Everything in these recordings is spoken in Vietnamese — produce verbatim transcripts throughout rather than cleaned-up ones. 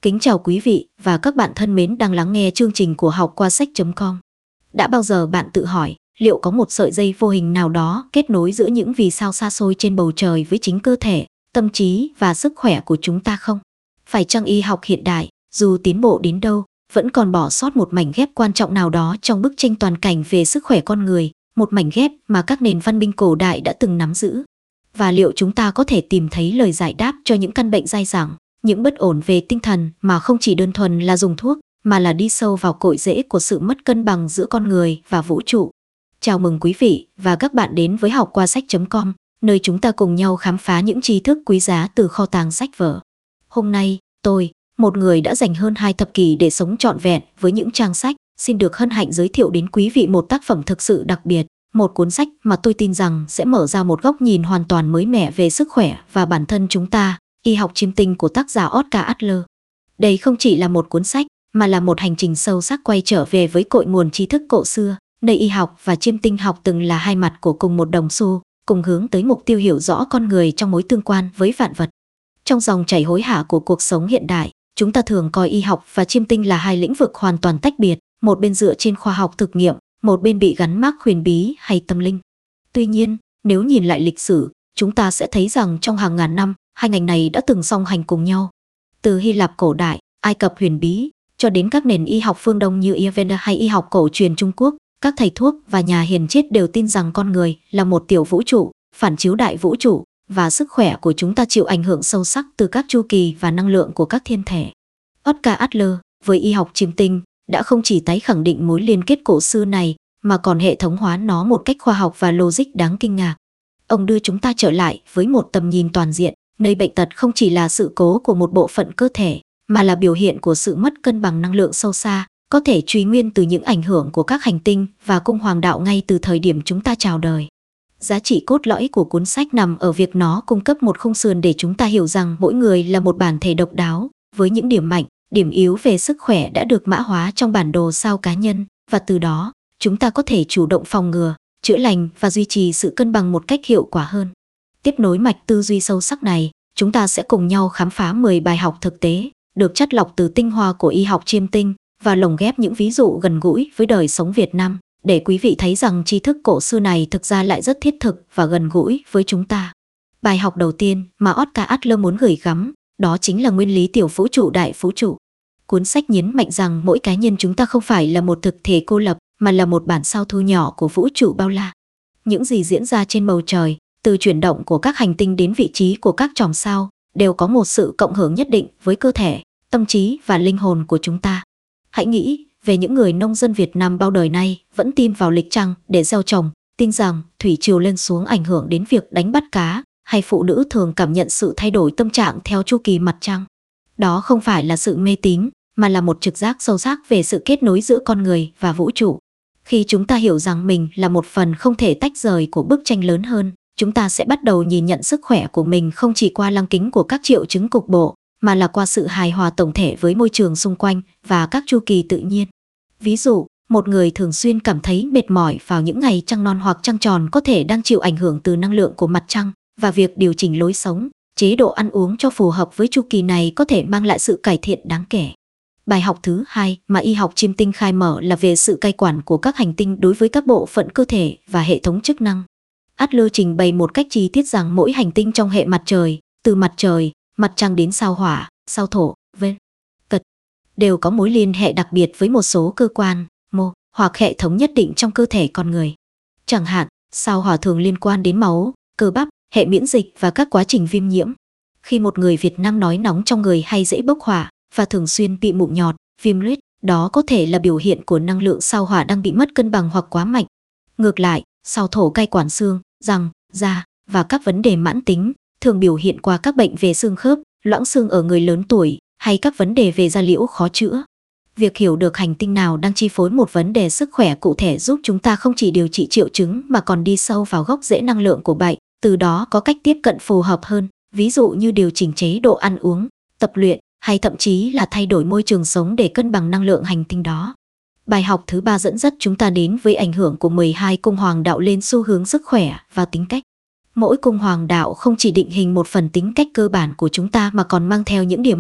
Kính chào quý vị và các bạn thân mến đang lắng nghe chương trình của học qua sách chấm com. Đã bao giờ bạn tự hỏi liệu có một sợi dây vô hình nào đó kết nối giữa những vì sao xa xôi trên bầu trời với chính cơ thể, tâm trí và sức khỏe của chúng ta không? Phải chăng y học hiện đại, dù tiến bộ đến đâu, vẫn còn bỏ sót một mảnh ghép quan trọng nào đó trong bức tranh toàn cảnh về sức khỏe con người, một mảnh ghép mà các nền văn minh cổ đại đã từng nắm giữ? Và liệu chúng ta có thể tìm thấy lời giải đáp cho những căn bệnh dai dẳng, những bất ổn về tinh thần mà không chỉ đơn thuần là dùng thuốc, mà là đi sâu vào cội rễ của sự mất cân bằng giữa con người và vũ trụ? Chào mừng quý vị và các bạn đến với học qua sách chấm com, nơi chúng ta cùng nhau khám phá những tri thức quý giá từ kho tàng sách vở. Hôm nay, tôi, một người đã dành hơn hai thập kỷ để sống trọn vẹn với những trang sách, xin được hân hạnh giới thiệu đến quý vị một tác phẩm thực sự đặc biệt, một cuốn sách mà tôi tin rằng sẽ mở ra một góc nhìn hoàn toàn mới mẻ về sức khỏe và bản thân chúng ta, Y học chiêm tinh của tác giả Oscar Adler. Đây không chỉ là một cuốn sách, mà là một hành trình sâu sắc quay trở về với cội nguồn tri thức cổ xưa, nơi y học và chiêm tinh học từng là hai mặt của cùng một đồng xu, cùng hướng tới mục tiêu hiểu rõ con người trong mối tương quan với vạn vật. Trong dòng chảy hối hả của cuộc sống hiện đại, chúng ta thường coi y học và chiêm tinh là hai lĩnh vực hoàn toàn tách biệt, một bên dựa trên khoa học thực nghiệm, một bên bị gắn mác huyền bí hay tâm linh. Tuy nhiên, nếu nhìn lại lịch sử, chúng ta sẽ thấy rằng trong hàng ngàn năm, hai ngành này đã từng song hành cùng nhau. Từ Hy Lạp cổ đại, Ai Cập huyền bí, cho đến các nền y học phương Đông như Ayurveda hay y học cổ truyền Trung Quốc, các thầy thuốc và nhà hiền triết đều tin rằng con người là một tiểu vũ trụ, phản chiếu đại vũ trụ, và sức khỏe của chúng ta chịu ảnh hưởng sâu sắc từ các chu kỳ và năng lượng của các thiên thể. Oscar Adler, với y học chiêm tinh, đã không chỉ tái khẳng định mối liên kết cổ xưa này, mà còn hệ thống hóa nó một cách khoa học và logic đáng kinh ngạc. Ông đưa chúng ta trở lại với một tầm nhìn toàn diện, nơi bệnh tật không chỉ là sự cố của một bộ phận cơ thể, mà là biểu hiện của sự mất cân bằng năng lượng sâu xa, có thể truy nguyên từ những ảnh hưởng của các hành tinh và cung hoàng đạo ngay từ thời điểm chúng ta chào đời. Giá trị cốt lõi của cuốn sách nằm ở việc nó cung cấp một khung sườn để chúng ta hiểu rằng mỗi người là một bản thể độc đáo, với những điểm mạnh, điểm yếu về sức khỏe đã được mã hóa trong bản đồ sao cá nhân, và từ đó, chúng ta có thể chủ động phòng ngừa, chữa lành và duy trì sự cân bằng một cách hiệu quả hơn. Tiếp nối mạch tư duy sâu sắc này, chúng ta sẽ cùng nhau khám phá mười bài học thực tế, được chắt lọc từ tinh hoa của y học chiêm tinh, và lồng ghép những ví dụ gần gũi với đời sống Việt Nam, để quý vị thấy rằng tri thức cổ xưa này thực ra lại rất thiết thực và gần gũi với chúng ta. Bài học đầu tiên mà Oscar Adler muốn gửi gắm, đó chính là nguyên lý tiểu vũ trụ đại vũ trụ. Cuốn sách nhấn mạnh rằng mỗi cá nhân chúng ta không phải là một thực thể cô lập, mà là một bản sao thu nhỏ của vũ trụ bao la. Những gì diễn ra trên bầu trời, từ chuyển động của các hành tinh đến vị trí của các chòm sao, đều có một sự cộng hưởng nhất định với cơ thể, tâm trí và linh hồn của chúng ta. Hãy nghĩ về những người nông dân Việt Nam bao đời nay vẫn tin vào lịch trăng để gieo trồng, tin rằng thủy triều lên xuống ảnh hưởng đến việc đánh bắt cá, hay phụ nữ thường cảm nhận sự thay đổi tâm trạng theo chu kỳ mặt trăng. Đó không phải là sự mê tín, mà là một trực giác sâu sắc về sự kết nối giữa con người và vũ trụ. Khi chúng ta hiểu rằng mình là một phần không thể tách rời của bức tranh lớn hơn, chúng ta sẽ bắt đầu nhìn nhận sức khỏe của mình không chỉ qua lăng kính của các triệu chứng cục bộ, mà là qua sự hài hòa tổng thể với môi trường xung quanh và các chu kỳ tự nhiên. Ví dụ, một người thường xuyên cảm thấy mệt mỏi vào những ngày trăng non hoặc trăng tròn có thể đang chịu ảnh hưởng từ năng lượng của mặt trăng, và việc điều chỉnh lối sống, chế độ ăn uống cho phù hợp với chu kỳ này có thể mang lại sự cải thiện đáng kể. Bài học thứ hai mà y học chiêm tinh khai mở là về sự cai quản của các hành tinh đối với các bộ phận cơ thể và hệ thống chức năng. Adler trình bày một cách chi tiết rằng mỗi hành tinh trong hệ mặt trời, từ mặt trời, mặt trăng đến sao hỏa, sao thổ, vân cật, đều có mối liên hệ đặc biệt với một số cơ quan, mô hoặc hệ thống nhất định trong cơ thể con người. Chẳng hạn, sao hỏa thường liên quan đến máu, cơ bắp, hệ miễn dịch và các quá trình viêm nhiễm. Khi một người Việt Nam nói nóng trong người hay dễ bốc hỏa và thường xuyên bị mụn nhọt, viêm loét, đó có thể là biểu hiện của năng lượng sao hỏa đang bị mất cân bằng hoặc quá mạnh. Ngược lại, sao thổ cai quản xương, răng, da và các vấn đề mãn tính, thường biểu hiện qua các bệnh về xương khớp, loãng xương ở người lớn tuổi, hay các vấn đề về da liễu khó chữa. Việc hiểu được hành tinh nào đang chi phối một vấn đề sức khỏe cụ thể giúp chúng ta không chỉ điều trị triệu chứng mà còn đi sâu vào gốc rễ năng lượng của bệnh, từ đó có cách tiếp cận phù hợp hơn, ví dụ như điều chỉnh chế độ ăn uống, tập luyện, hay thậm chí là thay đổi môi trường sống để cân bằng năng lượng hành tinh đó. Bài học thứ ba dẫn dắt chúng ta đến với ảnh hưởng của mười hai cung hoàng đạo lên xu hướng sức khỏe và tính cách. Mỗi cung hoàng đạo không chỉ định hình một phần tính cách cơ bản của chúng ta mà còn mang theo những điểm mạnh,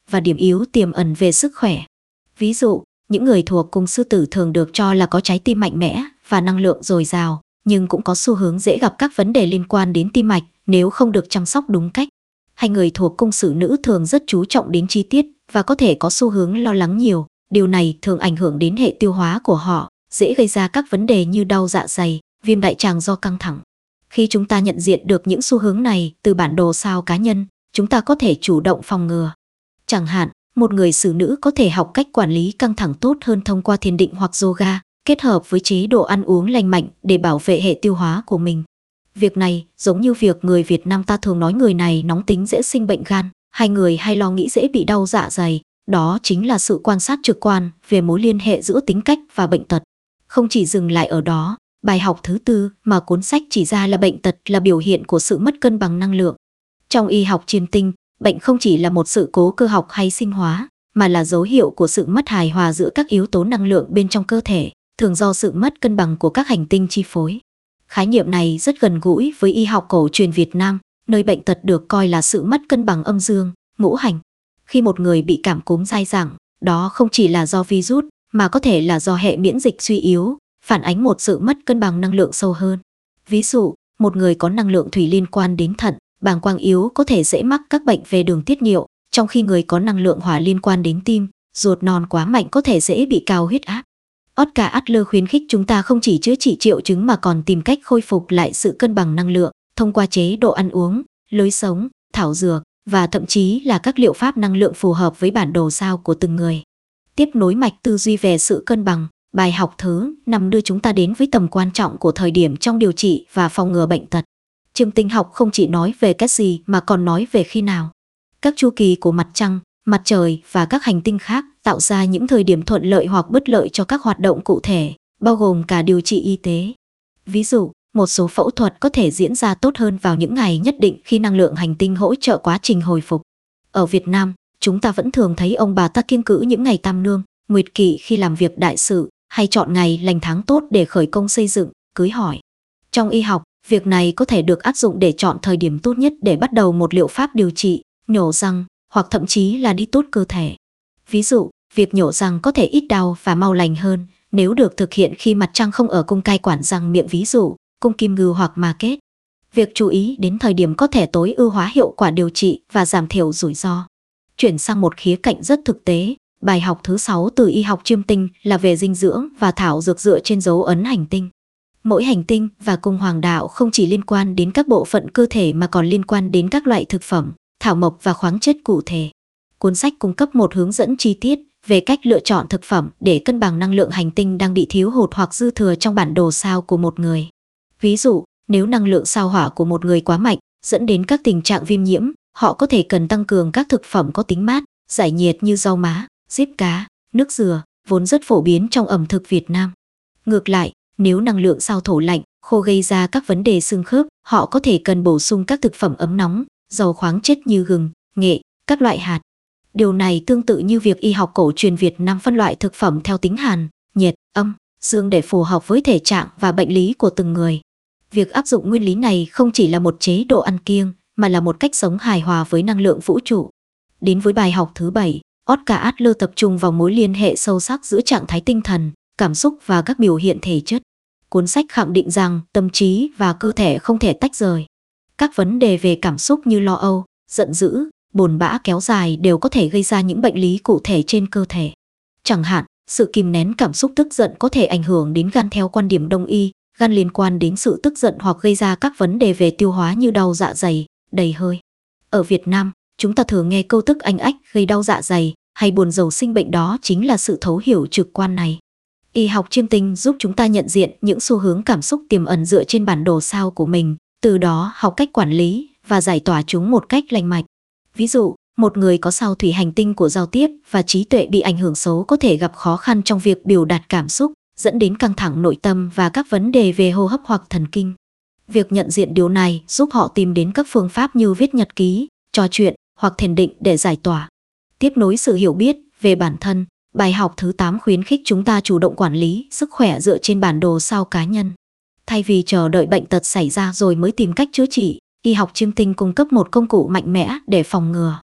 và điểm yếu tiềm ẩn về sức khỏe. Ví dụ, những người thuộc cung sư tử thường được cho là có trái tim mạnh mẽ và năng lượng dồi dào, nhưng cũng có xu hướng dễ gặp các vấn đề liên quan đến tim mạch nếu không được chăm sóc đúng cách. Hay người thuộc cung sử nữ thường rất chú trọng đến chi tiết và có thể có xu hướng lo lắng nhiều. Điều này thường ảnh hưởng đến hệ tiêu hóa của họ, dễ gây ra các vấn đề như đau dạ dày, viêm đại tràng do căng thẳng. Khi chúng ta nhận diện được những xu hướng này từ bản đồ sao cá nhân, chúng ta có thể chủ động phòng ngừa. Chẳng hạn, một người xử nữ có thể học cách quản lý căng thẳng tốt hơn thông qua thiền định hoặc yoga, kết hợp với chế độ ăn uống lành mạnh để bảo vệ hệ tiêu hóa của mình. Việc này giống như việc người Việt Nam ta thường nói người này nóng tính dễ sinh bệnh gan, hay người hay lo nghĩ dễ bị đau dạ dày. Đó chính là sự quan sát trực quan về mối liên hệ giữa tính cách và bệnh tật. Không chỉ dừng lại ở đó, bài học thứ tư mà cuốn sách chỉ ra là bệnh tật là biểu hiện của sự mất cân bằng năng lượng. Trong y học chiêm tinh, bệnh không chỉ là một sự cố cơ học hay sinh hóa, mà là dấu hiệu của sự mất hài hòa giữa các yếu tố năng lượng bên trong cơ thể, thường do sự mất cân bằng của các hành tinh chi phối. Khái niệm này rất gần gũi với y học cổ truyền Việt Nam, nơi bệnh tật được coi là sự mất cân bằng âm dương, ngũ hành. Khi một người bị cảm cúm dai dẳng, đó không chỉ là do virus, mà có thể là do hệ miễn dịch suy yếu, phản ánh một sự mất cân bằng năng lượng sâu hơn. Ví dụ, một người có năng lượng thủy liên quan đến thận, bàng quang yếu có thể dễ mắc các bệnh về đường tiết niệu, trong khi người có năng lượng hỏa liên quan đến tim, ruột non quá mạnh có thể dễ bị cao huyết áp. Oscar Adler khuyến khích chúng ta không chỉ chữa trị triệu chứng mà còn tìm cách khôi phục lại sự cân bằng năng lượng thông qua chế độ ăn uống, lối sống, thảo dược và thậm chí là các liệu pháp năng lượng phù hợp với bản đồ sao của từng người. Tiếp nối mạch tư duy về sự cân bằng, bài học thứ năm đưa chúng ta đến với tầm quan trọng của thời điểm trong điều trị và phòng ngừa bệnh tật. Chiêm tinh học không chỉ nói về cách gì mà còn nói về khi nào. Các chu kỳ của mặt trăng, mặt trời và các hành tinh khác tạo ra những thời điểm thuận lợi hoặc bất lợi cho các hoạt động cụ thể, bao gồm cả điều trị y tế. Ví dụ, một số phẫu thuật có thể diễn ra tốt hơn vào những ngày nhất định khi năng lượng hành tinh hỗ trợ quá trình hồi phục. Ở Việt Nam, chúng ta vẫn thường thấy ông bà ta kiêng cữ những ngày tam nương, nguyệt kỷ khi làm việc đại sự, hay chọn ngày lành tháng tốt để khởi công xây dựng, cưới hỏi. Trong y học, việc này có thể được áp dụng để chọn thời điểm tốt nhất để bắt đầu một liệu pháp điều trị, nhổ răng, hoặc thậm chí là đi tốt cơ thể. Ví dụ, việc nhổ răng có thể ít đau và mau lành hơn nếu được thực hiện khi mặt trăng không ở cung cai quản răng miệng, ví dụ, cung kim ngưu hoặc ma kết. Việc chú ý đến thời điểm có thể tối ưu hóa hiệu quả điều trị và giảm thiểu rủi ro. Chuyển sang một khía cạnh rất thực tế, bài học thứ sáu từ y học chiêm tinh là về dinh dưỡng và thảo dược dựa trên dấu ấn hành tinh. Mỗi hành tinh và cung hoàng đạo không chỉ liên quan đến các bộ phận cơ thể mà còn liên quan đến các loại thực phẩm, thảo mộc và khoáng chất cụ thể. Cuốn sách cung cấp một hướng dẫn chi tiết về cách lựa chọn thực phẩm để cân bằng năng lượng hành tinh đang bị thiếu hụt hoặc dư thừa trong bản đồ sao của một người. Ví dụ, nếu năng lượng sao hỏa của một người quá mạnh, dẫn đến các tình trạng viêm nhiễm, họ có thể cần tăng cường các thực phẩm có tính mát, giải nhiệt như rau má, diếp cá, nước dừa, vốn rất phổ biến trong ẩm thực Việt Nam. Ngược lại, nếu năng lượng sao thổ lạnh, khô gây ra các vấn đề xương khớp, họ có thể cần bổ sung các thực phẩm ấm nóng, giàu khoáng chất như gừng, nghệ, các loại hạt. Điều này tương tự như việc y học cổ truyền Việt Nam phân loại thực phẩm theo tính hàn, nhiệt, âm, dương để phù hợp với thể trạng và bệnh lý của từng người. Việc áp dụng nguyên lý này không chỉ là một chế độ ăn kiêng, mà là một cách sống hài hòa với năng lượng vũ trụ. Đến với bài học thứ bảy, Oscar Adler tập trung vào mối liên hệ sâu sắc giữa trạng thái tinh thần, cảm xúc và các biểu hiện thể chất. Cuốn sách khẳng định rằng tâm trí và cơ thể không thể tách rời. Các vấn đề về cảm xúc như lo âu, giận dữ, buồn bã kéo dài đều có thể gây ra những bệnh lý cụ thể trên cơ thể. Chẳng hạn, sự kìm nén cảm xúc tức giận có thể ảnh hưởng đến gan theo quan điểm Đông y, gan liên quan đến sự tức giận hoặc gây ra các vấn đề về tiêu hóa như đau dạ dày, đầy hơi. Ở Việt Nam, chúng ta thường nghe câu tức anh ách gây đau dạ dày hay buồn rầu sinh bệnh, đó chính là sự thấu hiểu trực quan này. Y học chiêm tinh giúp chúng ta nhận diện những xu hướng cảm xúc tiềm ẩn dựa trên bản đồ sao của mình, từ đó học cách quản lý và giải tỏa chúng một cách lành mạnh. Ví dụ, một người có sao thủy hành tinh của giao tiếp và trí tuệ bị ảnh hưởng xấu có thể gặp khó khăn trong việc biểu đạt cảm xúc, dẫn đến căng thẳng nội tâm và các vấn đề về hô hấp hoặc thần kinh. Việc nhận diện điều này giúp họ tìm đến các phương pháp như viết nhật ký, trò chuyện hoặc thiền định để giải tỏa. Tiếp nối sự hiểu biết về bản thân, bài học thứ tám khuyến khích chúng ta chủ động quản lý sức khỏe dựa trên bản đồ sao cá nhân. Thay vì chờ đợi bệnh tật xảy ra rồi mới tìm cách chữa trị, y học chiêm tinh cung cấp một công cụ mạnh mẽ để phòng ngừa.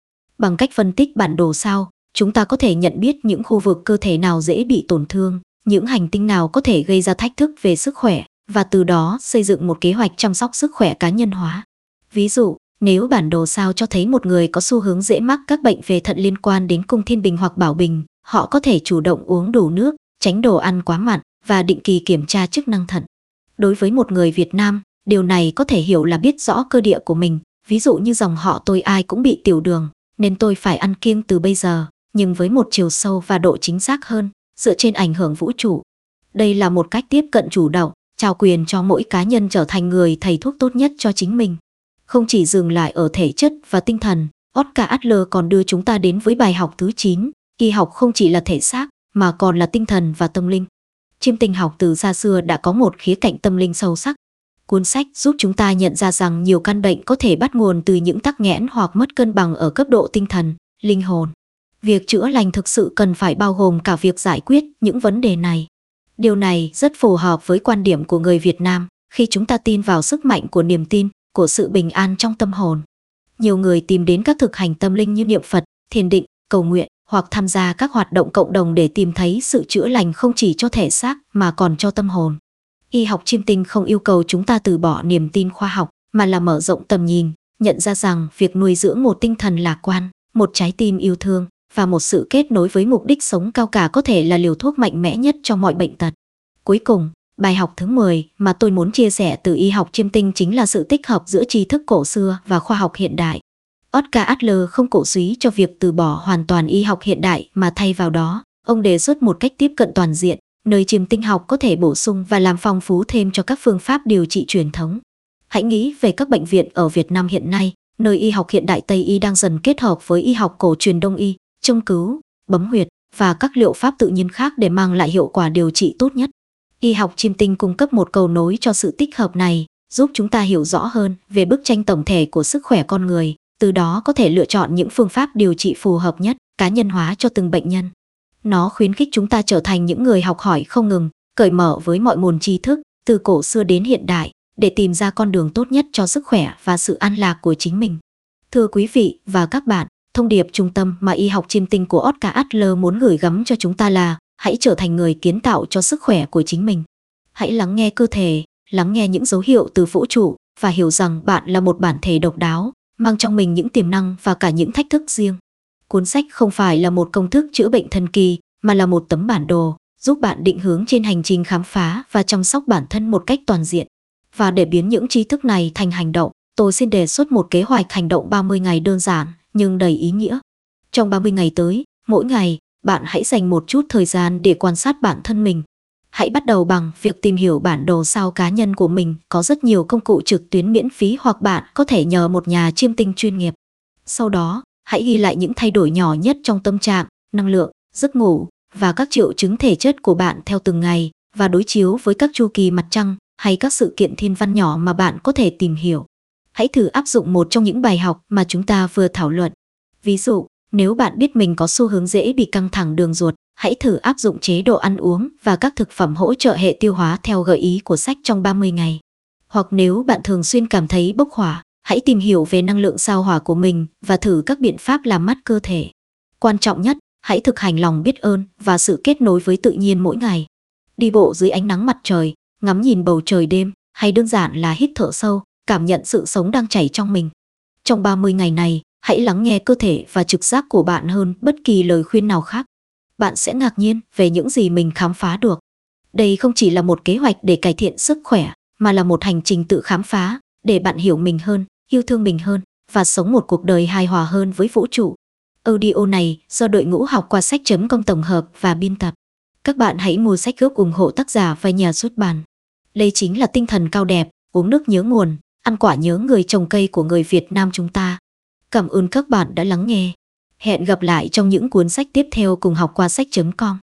Bằng cách phân tích bản đồ sao, chúng ta có thể nhận biết những khu vực cơ thể nào dễ bị tổn thương, những hành tinh nào có thể gây ra thách thức về sức khỏe, và từ đó xây dựng một kế hoạch chăm sóc sức khỏe cá nhân hóa. Ví dụ, nếu bản đồ sao cho thấy một người có xu hướng dễ mắc các bệnh về thận liên quan đến cung thiên bình hoặc bảo bình, họ có thể chủ động uống đủ nước, tránh đồ ăn quá mặn và định kỳ kiểm tra chức năng thận. Đối với một người Việt Nam, điều này có thể hiểu là biết rõ cơ địa của mình, ví dụ như dòng họ tôi ai cũng bị tiểu đường, nên tôi phải ăn kiêng từ bây giờ, nhưng với một chiều sâu và độ chính xác hơn, dựa trên ảnh hưởng vũ trụ. Đây là một cách tiếp cận chủ động, trao quyền cho mỗi cá nhân trở thành người thầy thuốc tốt nhất cho chính mình. Không chỉ dừng lại ở thể chất và tinh thần, Oscar Adler còn đưa chúng ta đến với bài học thứ chín, y học không chỉ là thể xác, mà còn là tinh thần và tâm linh. Chiêm tinh học từ xa xưa đã có một khía cạnh tâm linh sâu sắc. Cuốn sách giúp chúng ta nhận ra rằng nhiều căn bệnh có thể bắt nguồn từ những tắc nghẽn hoặc mất cân bằng ở cấp độ tinh thần, linh hồn. Việc chữa lành thực sự cần phải bao gồm cả việc giải quyết những vấn đề này. Điều này rất phù hợp với quan điểm của người Việt Nam khi chúng ta tin vào sức mạnh của niềm tin, của sự bình an trong tâm hồn. Nhiều người tìm đến các thực hành tâm linh như niệm Phật, thiền định, cầu nguyện hoặc tham gia các hoạt động cộng đồng để tìm thấy sự chữa lành không chỉ cho thể xác mà còn cho tâm hồn. Y học chiêm tinh không yêu cầu chúng ta từ bỏ niềm tin khoa học, mà là mở rộng tầm nhìn, nhận ra rằng việc nuôi dưỡng một tinh thần lạc quan, một trái tim yêu thương và một sự kết nối với mục đích sống cao cả có thể là liều thuốc mạnh mẽ nhất cho mọi bệnh tật. Cuối cùng, bài học thứ mười mà tôi muốn chia sẻ từ y học chiêm tinh chính là sự tích hợp giữa tri thức cổ xưa và khoa học hiện đại. Oscar Adler không cổ suý cho việc từ bỏ hoàn toàn y học hiện đại, mà thay vào đó, ông đề xuất một cách tiếp cận toàn diện, nơi chiêm tinh học có thể bổ sung và làm phong phú thêm cho các phương pháp điều trị truyền thống. Hãy nghĩ về các bệnh viện ở Việt Nam hiện nay, nơi y học hiện đại Tây y đang dần kết hợp với y học cổ truyền Đông y, châm cứu, bấm huyệt và các liệu pháp tự nhiên khác để mang lại hiệu quả điều trị tốt nhất. Y học chiêm tinh cung cấp một cầu nối cho sự tích hợp này, giúp chúng ta hiểu rõ hơn về bức tranh tổng thể của sức khỏe con người, từ đó có thể lựa chọn những phương pháp điều trị phù hợp nhất, cá nhân hóa cho từng bệnh nhân. Nó khuyến khích chúng ta trở thành những người học hỏi không ngừng, cởi mở với mọi nguồn tri thức, từ cổ xưa đến hiện đại, để tìm ra con đường tốt nhất cho sức khỏe và sự an lạc của chính mình. Thưa quý vị và các bạn, thông điệp trung tâm mà y học chiêm tinh của Oscar Adler muốn gửi gắm cho chúng ta là: hãy trở thành người kiến tạo cho sức khỏe của chính mình. Hãy lắng nghe cơ thể, lắng nghe những dấu hiệu từ vũ trụ và hiểu rằng bạn là một bản thể độc đáo, mang trong mình những tiềm năng và cả những thách thức riêng. Cuốn sách không phải là một công thức chữa bệnh thần kỳ, mà là một tấm bản đồ, giúp bạn định hướng trên hành trình khám phá và chăm sóc bản thân một cách toàn diện. Và để biến những tri thức này thành hành động, tôi xin đề xuất một kế hoạch hành động ba mươi ngày đơn giản nhưng đầy ý nghĩa. Trong ba mươi ngày tới, mỗi ngày, bạn hãy dành một chút thời gian để quan sát bản thân mình. Hãy bắt đầu bằng việc tìm hiểu bản đồ sao cá nhân của mình. Có rất nhiều công cụ trực tuyến miễn phí, hoặc bạn có thể nhờ một nhà chiêm tinh chuyên nghiệp. Sau đó, hãy ghi lại những thay đổi nhỏ nhất trong tâm trạng, năng lượng, giấc ngủ và các triệu chứng thể chất của bạn theo từng ngày, và đối chiếu với các chu kỳ mặt trăng hay các sự kiện thiên văn nhỏ mà bạn có thể tìm hiểu. Hãy thử áp dụng một trong những bài học mà chúng ta vừa thảo luận. Ví dụ, nếu bạn biết mình có xu hướng dễ bị căng thẳng đường ruột, hãy thử áp dụng chế độ ăn uống và các thực phẩm hỗ trợ hệ tiêu hóa theo gợi ý của sách trong ba mươi ngày. Hoặc nếu bạn thường xuyên cảm thấy bốc hỏa, hãy tìm hiểu về năng lượng sao hỏa của mình và thử các biện pháp làm mát cơ thể. Quan trọng nhất, hãy thực hành lòng biết ơn và sự kết nối với tự nhiên mỗi ngày. Đi bộ dưới ánh nắng mặt trời, ngắm nhìn bầu trời đêm, hay đơn giản là hít thở sâu, cảm nhận sự sống đang chảy trong mình. Trong ba mươi ngày này, hãy lắng nghe cơ thể và trực giác của bạn hơn bất kỳ lời khuyên nào khác. Bạn sẽ ngạc nhiên về những gì mình khám phá được. Đây không chỉ là một kế hoạch để cải thiện sức khỏe, mà là một hành trình tự khám phá, để bạn hiểu mình hơn, yêu thương mình hơn, và sống một cuộc đời hài hòa hơn với vũ trụ. Audio này do đội ngũ học qua sách chấm com tổng hợp và biên tập. Các bạn hãy mua sách gốc ủng hộ tác giả và nhà xuất bản. Đây chính là tinh thần cao đẹp, uống nước nhớ nguồn, ăn quả nhớ người trồng cây của người Việt Nam chúng ta. Cảm ơn các bạn đã lắng nghe. Hẹn gặp lại trong những cuốn sách tiếp theo cùng học qua sách chấm com.